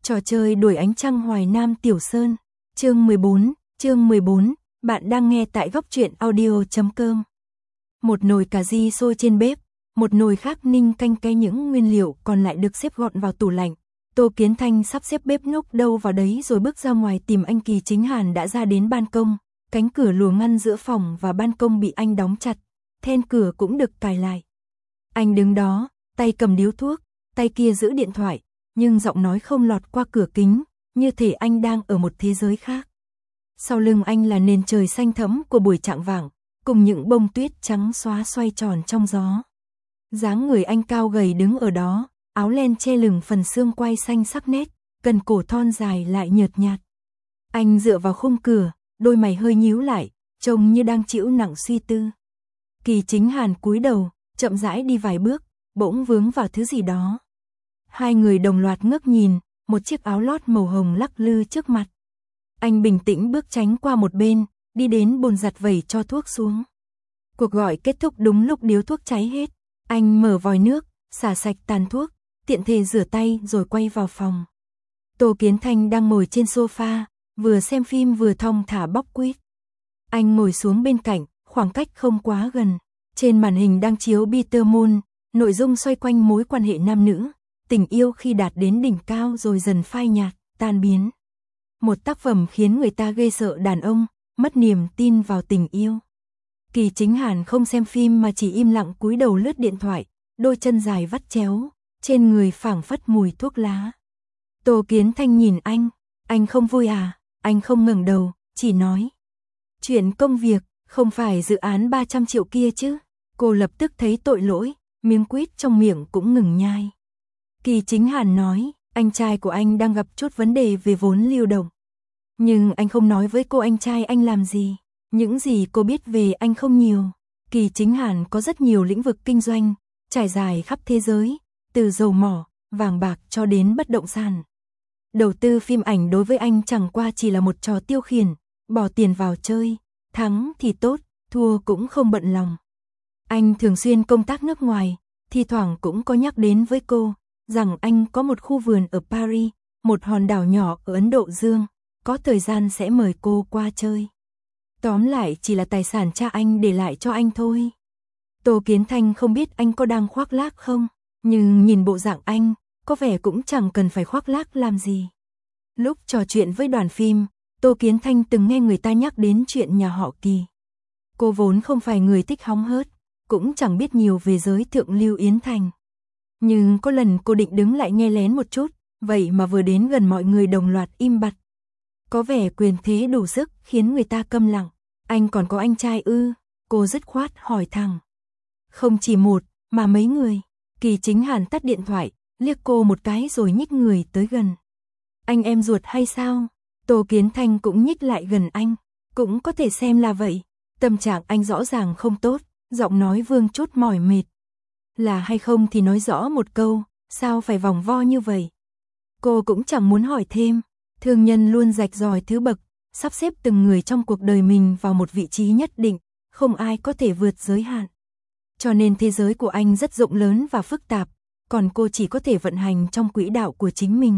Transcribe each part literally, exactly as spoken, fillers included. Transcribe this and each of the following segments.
Trò chơi đuổi ánh trăng Hoài Nam Tiểu Sơn, chương mười bốn, chương mười bốn, bạn đang nghe tại góc truyện audio chấm com. Một nồi cà ri sôi trên bếp, một nồi khác ninh canh cái những nguyên liệu còn lại được xếp gọn vào tủ lạnh. Tô Kiến Thanh sắp xếp bếp núc đâu vào đấy rồi bước ra ngoài tìm anh Kỳ Chính Hàn đã ra đến ban công, cánh cửa lùa ngăn giữa phòng và ban công bị anh đóng chặt, then cửa cũng được cài lại. Anh đứng đó, tay cầm điếu thuốc, tay kia giữ điện thoại, nhưng giọng nói không lọt qua cửa kính, như thể anh đang ở một thế giới khác. Sau lưng anh là nền trời xanh thẫm của buổi chạng vạng, cùng những bông tuyết trắng xóa xoay tròn trong gió. Dáng người anh cao gầy đứng ở đó, áo len che lửng phần xương quai xanh sắc nét, cần cổ thon dài lại nhợt nhạt. Anh dựa vào khung cửa, đôi mày hơi nhíu lại, trông như đang chịu nặng suy tư. Kỳ Chính Hàn cúi đầu, chậm rãi đi vài bước, bỗng vướng vào thứ gì đó. Hai người đồng loạt ngước nhìn, một chiếc áo lót màu hồng lắc lư trước mặt. Anh bình tĩnh bước tránh qua một bên, đi đến bồn giặt vẩy cho thuốc xuống. Cuộc gọi kết thúc đúng lúc điếu thuốc cháy hết. Anh mở vòi nước, xả sạch tàn thuốc, tiện thể rửa tay rồi quay vào phòng. Tô Kiến Thanh đang ngồi trên sofa, vừa xem phim vừa thong thả bóc quýt. Anh ngồi xuống bên cạnh, khoảng cách không quá gần. Trên màn hình đang chiếu Peter Moon, nội dung xoay quanh mối quan hệ nam nữ, tình yêu khi đạt đến đỉnh cao rồi dần phai nhạt, tan biến. Một tác phẩm khiến người ta ghê sợ đàn ông, mất niềm tin vào tình yêu. Kỳ Chính Hàn không xem phim mà chỉ im lặng cúi đầu lướt điện thoại, đôi chân dài vắt chéo, trên người phảng phất mùi thuốc lá. Tô Kiến Thanh nhìn anh, anh không vui à? Anh không ngẩng đầu, chỉ nói. Chuyện công việc, không phải dự án ba trăm triệu kia chứ? Cô lập tức thấy tội lỗi, miếng quýt trong miệng cũng ngừng nhai. Kỳ Chính Hàn nói, anh trai của anh đang gặp chút vấn đề về vốn lưu động. Nhưng anh không nói với cô anh trai anh làm gì. Những gì cô biết về anh không nhiều. Kỳ Chính Hàn có rất nhiều lĩnh vực kinh doanh, trải dài khắp thế giới, từ dầu mỏ, vàng bạc cho đến bất động sản. Đầu tư phim ảnh đối với anh chẳng qua chỉ là một trò tiêu khiển, bỏ tiền vào chơi, thắng thì tốt, thua cũng không bận lòng. Anh thường xuyên công tác nước ngoài, thi thoảng cũng có nhắc đến với cô, rằng anh có một khu vườn ở Paris, một hòn đảo nhỏ ở Ấn Độ Dương, có thời gian sẽ mời cô qua chơi. Tóm lại chỉ là tài sản cha anh để lại cho anh thôi. Tô Kiến Thanh không biết anh có đang khoác lác không, nhưng nhìn bộ dạng anh, có vẻ cũng chẳng cần phải khoác lác làm gì. Lúc trò chuyện với đoàn phim, Tô Kiến Thanh từng nghe người ta nhắc đến chuyện nhà họ Kỳ. Cô vốn không phải người thích hóng hớt, cũng chẳng biết nhiều về giới thượng lưu Yến Thành. Nhưng có lần cô định đứng lại nghe lén một chút, vậy mà vừa đến gần mọi người đồng loạt im bặt. Có vẻ quyền thế đủ sức khiến người ta câm lặng. Anh còn có anh trai ư? Cô dứt khoát hỏi thẳng. Không chỉ một, mà mấy người. Kỳ Chính Hàn tắt điện thoại, liếc cô một cái rồi nhích người tới gần. Anh em ruột hay sao? Tô Kiến Thanh cũng nhích lại gần anh. Cũng có thể xem là vậy. Tâm trạng anh rõ ràng không tốt, giọng nói vương chút mỏi mệt. Là hay không thì nói rõ một câu, sao phải vòng vo như vậy? Cô cũng chẳng muốn hỏi thêm. Thương nhân luôn rạch ròi thứ bậc, sắp xếp từng người trong cuộc đời mình vào một vị trí nhất định, không ai có thể vượt giới hạn. Cho nên thế giới của anh rất rộng lớn và phức tạp, còn cô chỉ có thể vận hành trong quỹ đạo của chính mình.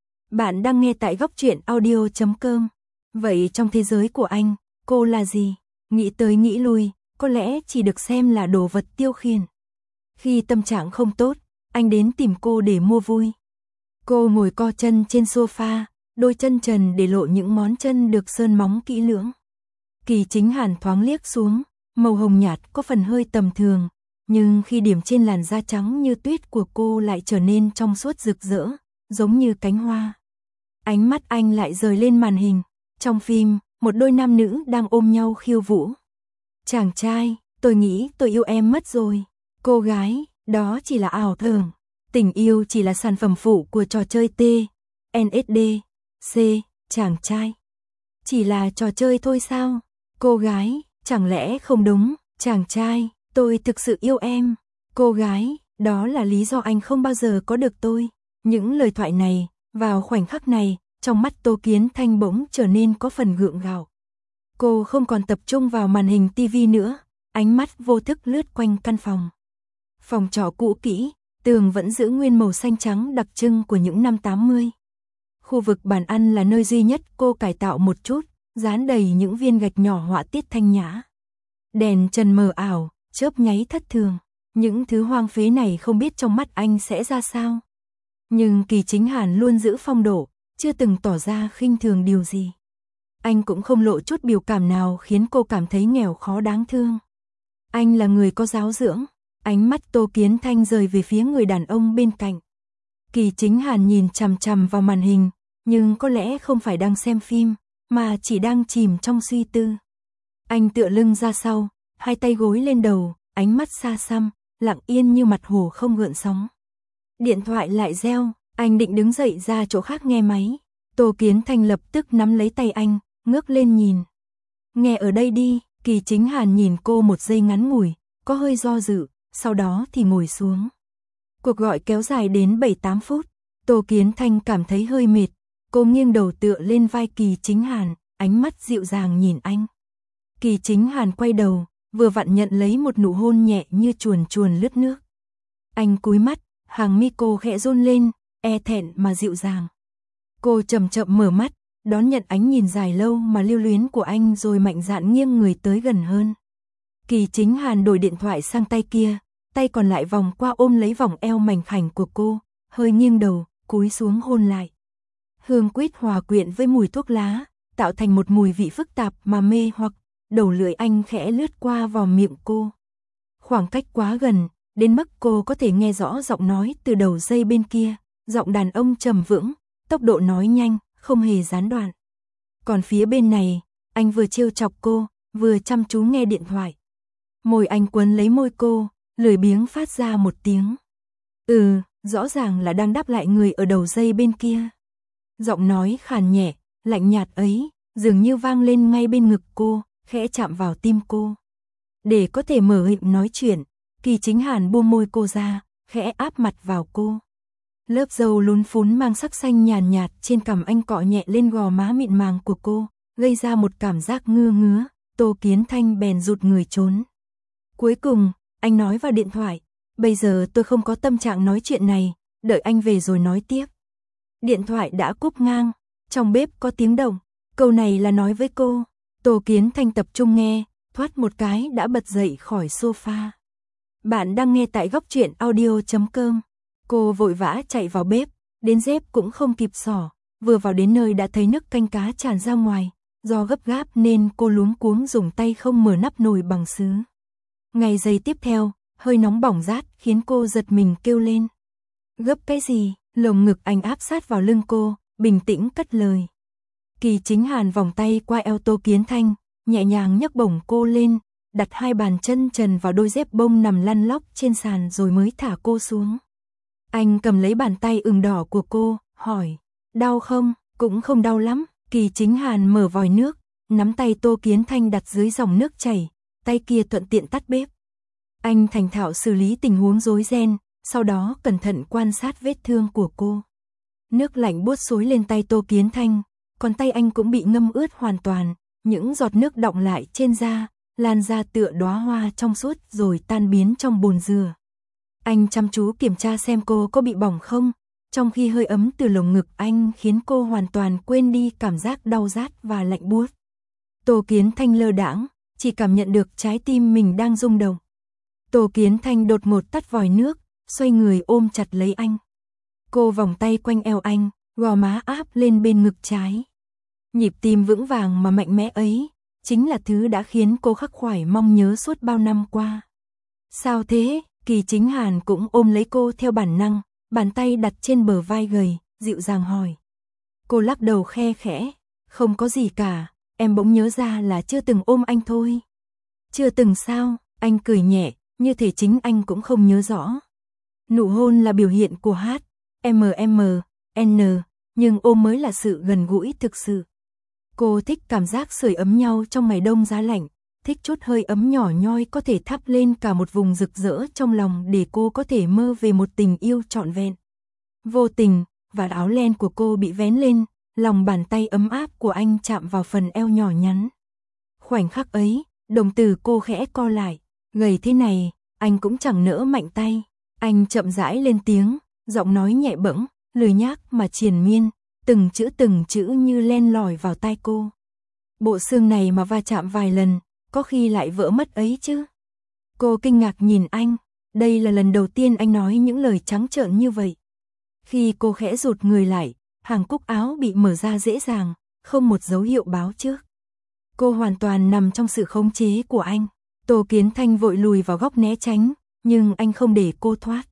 Bạn đang nghe tại góc truyện audio chấm com. Vậy trong thế giới của anh, cô là gì? Nghĩ tới nghĩ lui, có lẽ chỉ được xem là đồ vật tiêu khiển. Khi tâm trạng không tốt, anh đến tìm cô để mua vui. Cô ngồi co chân trên sofa, đôi chân trần để lộ những ngón chân được sơn móng kỹ lưỡng. Kỳ Chính Hàn thoáng liếc xuống, màu hồng nhạt có phần hơi tầm thường, nhưng khi điểm trên làn da trắng như tuyết của cô lại trở nên trong suốt rực rỡ, giống như cánh hoa. Ánh mắt anh lại rời lên màn hình. Trong phim, một đôi nam nữ đang ôm nhau khiêu vũ. Chàng trai, tôi nghĩ tôi yêu em mất rồi. Cô gái, đó chỉ là ảo tưởng. Tình yêu chỉ là sản phẩm phụ của trò chơi T, N S D, C, chàng trai. Chỉ là trò chơi thôi sao? Cô gái, chẳng lẽ không đúng? Chàng trai, tôi thực sự yêu em. Cô gái, đó là lý do anh không bao giờ có được tôi. Những lời thoại này, vào khoảnh khắc này, trong mắt Tô Kiến Thanh bỗng trở nên có phần gượng gạo. Cô không còn tập trung vào màn hình tivi nữa, ánh mắt vô thức lướt quanh căn phòng. Phòng trọ cũ kỹ, tường vẫn giữ nguyên màu xanh trắng đặc trưng của những năm tám mươi. Khu vực bàn ăn là nơi duy nhất cô cải tạo một chút, dán đầy những viên gạch nhỏ họa tiết thanh nhã. Đèn trần mờ ảo, chớp nháy thất thường. Những thứ hoang phế này không biết trong mắt anh sẽ ra sao. Nhưng Kỳ Chính Hàn luôn giữ phong độ, chưa từng tỏ ra khinh thường điều gì. Anh cũng không lộ chút biểu cảm nào khiến cô cảm thấy nghèo khó đáng thương. Anh là người có giáo dưỡng. Ánh mắt Tô Kiến Thanh rời về phía người đàn ông bên cạnh. Kỳ Chính Hàn nhìn chằm chằm vào màn hình, nhưng có lẽ không phải đang xem phim, mà chỉ đang chìm trong suy tư. Anh tựa lưng ra sau, hai tay gối lên đầu, ánh mắt xa xăm, lặng yên như mặt hồ không gợn sóng. Điện thoại lại reo, anh định đứng dậy ra chỗ khác nghe máy. Tô Kiến Thanh lập tức nắm lấy tay anh, ngước lên nhìn. Nghe ở đây đi. Kỳ Chính Hàn nhìn cô một giây ngắn ngủi, có hơi do dự, sau đó thì ngồi xuống. Cuộc gọi kéo dài đến bảy tám phút, Tô Kiến Thanh cảm thấy hơi mệt, cô nghiêng đầu tựa lên vai Kỳ Chính Hàn, ánh mắt dịu dàng nhìn anh. Kỳ Chính Hàn quay đầu, vừa vặn nhận lấy một nụ hôn nhẹ như chuồn chuồn lướt nước. Anh cúi mắt, hàng mi cô khẽ run lên, e thẹn mà dịu dàng. Cô chậm chậm mở mắt, đón nhận ánh nhìn dài lâu mà lưu luyến của anh rồi mạnh dạn nghiêng người tới gần hơn. Kỳ Chính Hàn đổi điện thoại sang tay kia, tay còn lại vòng qua ôm lấy vòng eo mảnh khảnh của cô, hơi nghiêng đầu, cúi xuống hôn lại. Hương quýt hòa quyện với mùi thuốc lá, tạo thành một mùi vị phức tạp mà mê hoặc, đầu lưỡi anh khẽ lướt qua vào miệng cô. Khoảng cách quá gần, đến mức cô có thể nghe rõ giọng nói từ đầu dây bên kia, giọng đàn ông trầm vững, tốc độ nói nhanh, không hề gián đoạn. Còn phía bên này, anh vừa trêu chọc cô, vừa chăm chú nghe điện thoại. Môi anh quấn lấy môi cô, lười biếng phát ra một tiếng. Ừ, rõ ràng là đang đáp lại người ở đầu dây bên kia. Giọng nói khàn nhẹ, lạnh nhạt ấy, dường như vang lên ngay bên ngực cô, khẽ chạm vào tim cô. Để có thể mở miệng nói chuyện, Kỳ Chính Hàn buông môi cô ra, khẽ áp mặt vào cô. Lớp râu lún phún mang sắc xanh nhàn nhạt trên cằm anh cọ nhẹ lên gò má mịn màng của cô, gây ra một cảm giác ngứa ngứa. Tô Kiến Thanh bèn rụt người trốn. Cuối cùng, anh nói vào điện thoại, bây giờ tôi không có tâm trạng nói chuyện này, đợi anh về rồi nói tiếp. Điện thoại đã cúp ngang, trong bếp có tiếng động, câu này là nói với cô. Tô Kiến Thanh tập trung nghe, thoát một cái đã bật dậy khỏi sofa. Bạn đang nghe tại góc truyện audio chấm com. Cô vội vã chạy vào bếp, đến dép cũng không kịp xỏ, vừa vào đến nơi đã thấy nước canh cá tràn ra ngoài, do gấp gáp nên cô luống cuống dùng tay không mở nắp nồi bằng sứ. Ngay giây tiếp theo, hơi nóng bỏng rát khiến cô giật mình kêu lên. Gấp cái gì? Lồng ngực anh áp sát vào lưng cô, bình tĩnh cất lời. Kỳ Chính Hàn vòng tay qua eo Tô Kiến Thanh, nhẹ nhàng nhấc bổng cô lên, đặt hai bàn chân trần vào đôi dép bông nằm lăn lóc trên sàn rồi mới thả cô xuống. Anh cầm lấy bàn tay ửng đỏ của cô, hỏi, đau không? Cũng không đau lắm. Kỳ Chính Hàn mở vòi nước, nắm tay Tô Kiến Thanh đặt dưới dòng nước chảy, tay kia thuận tiện tắt bếp. Anh thành thạo xử lý tình huống rối ren, sau đó cẩn thận quan sát vết thương của cô. Nước lạnh buốt xối lên tay Tô Kiến Thanh, còn tay anh cũng bị ngâm ướt hoàn toàn, những giọt nước đọng lại trên da, lan ra tựa đóa hoa trong suốt rồi tan biến trong bồn dừa. Anh chăm chú kiểm tra xem cô có bị bỏng không, trong khi hơi ấm từ lồng ngực anh khiến cô hoàn toàn quên đi cảm giác đau rát và lạnh buốt. Tô Kiến Thanh lơ đãng, chỉ cảm nhận được trái tim mình đang rung động. Tô Kiến Thanh đột ngột tắt vòi nước, xoay người ôm chặt lấy anh. Cô vòng tay quanh eo anh, gò má áp lên bên ngực trái. Nhịp tim vững vàng mà mạnh mẽ ấy, chính là thứ đã khiến cô khắc khoải mong nhớ suốt bao năm qua. Sao thế? Kỳ Chính Hàn cũng ôm lấy cô theo bản năng, bàn tay đặt trên bờ vai gầy, dịu dàng hỏi. Cô lắc đầu khe khẽ, không có gì cả, em bỗng nhớ ra là chưa từng ôm anh thôi. Chưa từng sao? Anh cười nhẹ, như thể chính anh cũng không nhớ rõ. Nụ hôn là biểu hiện của H, M M, N, nhưng ôm mới là sự gần gũi thực sự. Cô thích cảm giác sưởi ấm nhau trong ngày đông giá lạnh, thích chút hơi ấm nhỏ nhoi có thể thắp lên cả một vùng rực rỡ trong lòng để cô có thể mơ về một tình yêu trọn vẹn. Vô tình, vạt áo len của cô bị vén lên, lòng bàn tay ấm áp của anh chạm vào phần eo nhỏ nhắn. Khoảnh khắc ấy, đồng tử cô khẽ co lại, gầy thế này, anh cũng chẳng nỡ mạnh tay. Anh chậm rãi lên tiếng, giọng nói nhẹ bẫng, lười nhác mà triền miên, từng chữ từng chữ như len lỏi vào tai cô. Bộ xương này mà va chạm vài lần, có khi lại vỡ mất ấy chứ. Cô kinh ngạc nhìn anh, đây là lần đầu tiên anh nói những lời trắng trợn như vậy. Khi cô khẽ rụt người lại, hàng cúc áo bị mở ra dễ dàng, không một dấu hiệu báo trước. Cô hoàn toàn nằm trong sự khống chế của anh. Tô Kiến Thanh vội lùi vào góc né tránh, nhưng anh không để cô thoát.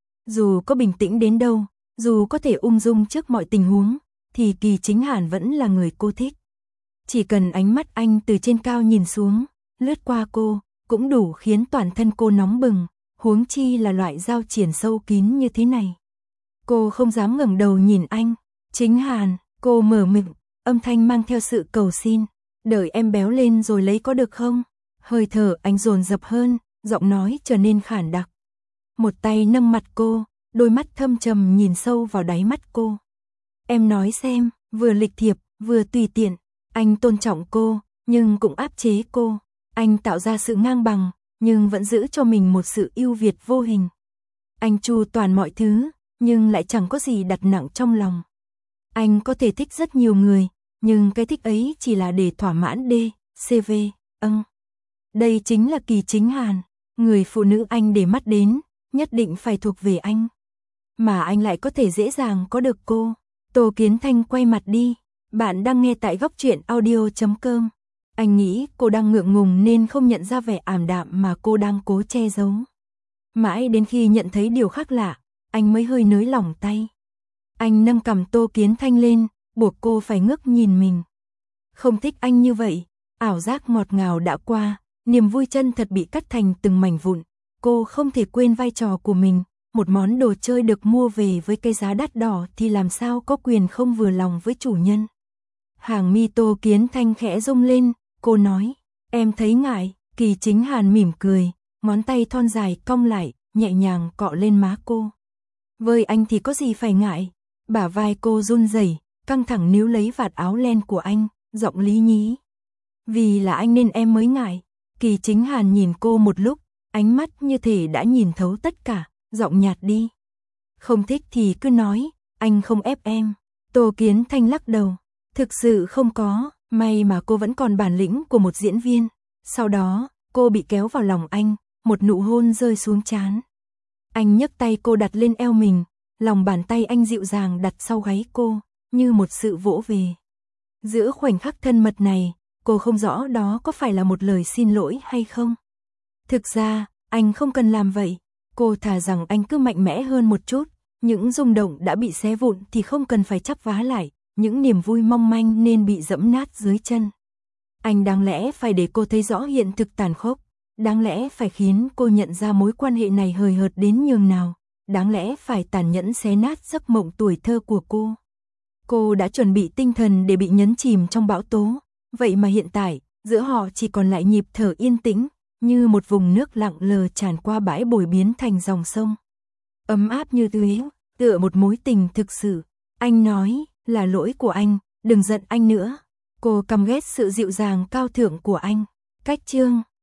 Dù có bình tĩnh đến đâu, dù có thể ung dung trước mọi tình huống, thì Kỳ Chính Hàn vẫn là người cô thích. Chỉ cần ánh mắt anh từ trên cao nhìn xuống, lướt qua cô, cũng đủ khiến toàn thân cô nóng bừng, huống chi là loại giao triển sâu kín như thế này. Cô không dám ngẩng đầu nhìn anh. Chính Hàn, cô mở miệng, âm thanh mang theo sự cầu xin. Đợi em béo lên rồi lấy có được không? Hơi thở anh dồn dập hơn, giọng nói trở nên khản đặc. Một tay nâng mặt cô, đôi mắt thâm trầm nhìn sâu vào đáy mắt cô. Em nói xem, vừa lịch thiệp, vừa tùy tiện. Anh tôn trọng cô, nhưng cũng áp chế cô. Anh tạo ra sự ngang bằng, nhưng vẫn giữ cho mình một sự ưu việt vô hình. Anh chu toàn mọi thứ, nhưng lại chẳng có gì đặt nặng trong lòng. Anh có thể thích rất nhiều người, nhưng cái thích ấy chỉ là để thỏa mãn D, C V, âng. Đây chính là Kỳ Chính Hàn, người phụ nữ anh để mắt đến, nhất định phải thuộc về anh. Mà anh lại có thể dễ dàng có được cô. Tô Kiến Thanh quay mặt đi. Bạn đang nghe tại góc truyện audio chấm com. Anh nghĩ cô đang ngượng ngùng nên không nhận ra vẻ ảm đạm mà cô đang cố che giấu. Mãi đến khi nhận thấy điều khác lạ, anh mới hơi nới lỏng tay. Anh nâng cằm Tô Kiến Thanh lên, buộc cô phải ngước nhìn mình. Không thích anh như vậy, ảo giác ngọt ngào đã qua, niềm vui chân thật bị cắt thành từng mảnh vụn. Cô không thể quên vai trò của mình, một món đồ chơi được mua về với cái giá đắt đỏ thì làm sao có quyền không vừa lòng với chủ nhân. Hàng mi Tô Kiến Thanh khẽ rung lên, cô nói, em thấy ngại. Kỳ Chính Hàn mỉm cười, ngón tay thon dài cong lại, nhẹ nhàng cọ lên má cô. Với anh thì có gì phải ngại. Bả vai cô run rẩy, căng thẳng níu lấy vạt áo len của anh, giọng lý nhí. Vì là anh nên em mới ngại. Kỳ Chính Hàn nhìn cô một lúc, ánh mắt như thể đã nhìn thấu tất cả, giọng nhạt đi. Không thích thì cứ nói, anh không ép em. Tô Kiến Thanh lắc đầu. Thực sự không có, may mà cô vẫn còn bản lĩnh của một diễn viên. Sau đó, cô bị kéo vào lòng anh, một nụ hôn rơi xuống trán. Anh nhấc tay cô đặt lên eo mình, lòng bàn tay anh dịu dàng đặt sau gáy cô, như một sự vỗ về. Giữa khoảnh khắc thân mật này, cô không rõ đó có phải là một lời xin lỗi hay không. Thực ra, anh không cần làm vậy. Cô thà rằng anh cứ mạnh mẽ hơn một chút, những rung động đã bị xé vụn thì không cần phải chắp vá lại, những niềm vui mong manh nên bị dẫm nát dưới chân. Anh đáng lẽ phải để cô thấy rõ hiện thực tàn khốc, đáng lẽ phải khiến cô nhận ra mối quan hệ này hời hợt đến nhường nào, đáng lẽ phải tàn nhẫn xé nát giấc mộng tuổi thơ của cô. Cô đã chuẩn bị tinh thần để bị nhấn chìm trong bão tố, vậy mà hiện tại, giữa họ chỉ còn lại nhịp thở yên tĩnh, như một vùng nước lặng lờ tràn qua bãi bồi biến thành dòng sông. Ấm áp như tuế, tựa một mối tình thực sự. Anh nói, là lỗi của anh, đừng giận anh nữa. Cô căm ghét sự dịu dàng cao thượng của anh. Cách chương